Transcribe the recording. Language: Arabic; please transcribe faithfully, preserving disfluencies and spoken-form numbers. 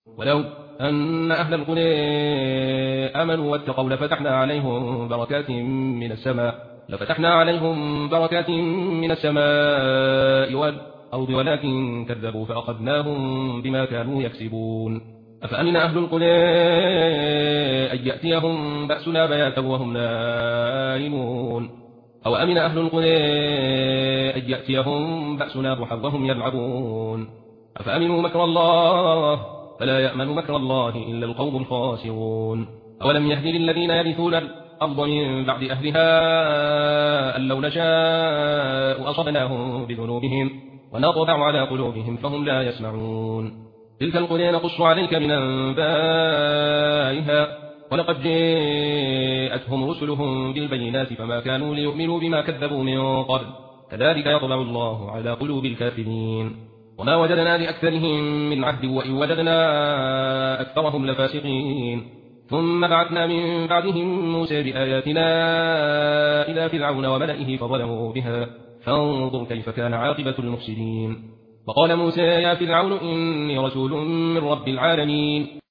ولو أن أهل القرى آمنوا واتقوا لفتحنا عليهم بركات من السماء لفتحنا عليهم بركات من السماء والأرض ولكن كذبوا فأخذناهم بما كانوا يكسبون. أفأمن أهل القرى أن يأتيهم بأسنا بياتا وهم نائمون أو أمن أهل القرى أن يأتيهم بأسنا ضحى وهم يلعبون. أفأمنوا مكر الله فلا يأمن مكر الله إلا القوم الخاسرون. أولم يهد للذين يرثون الأرض من بعد أهلها أن لو نشاء أصبناهم بذنوبهم ونطبع على قلوبهم فهم لا يسمعون. تلك القرى نقص عليك من أنبائها ولقد جاءتهم رسلهم بالبينات فما كانوا ليؤمنوا بما كذبوا من قبل كذلك يطبع الله على قلوب الكافرين. وما وجدنا لأكثرهم من عهد وإن وجدنا أكثرهم لفاسقين. ثم بعثنا من بعدهم موسى بآياتنا إلى فرعون وملئه فظلموا بها فانظر كيف كان عاقبة المفسدين. وقال موسى يا فرعون إني رسول من رب العالمين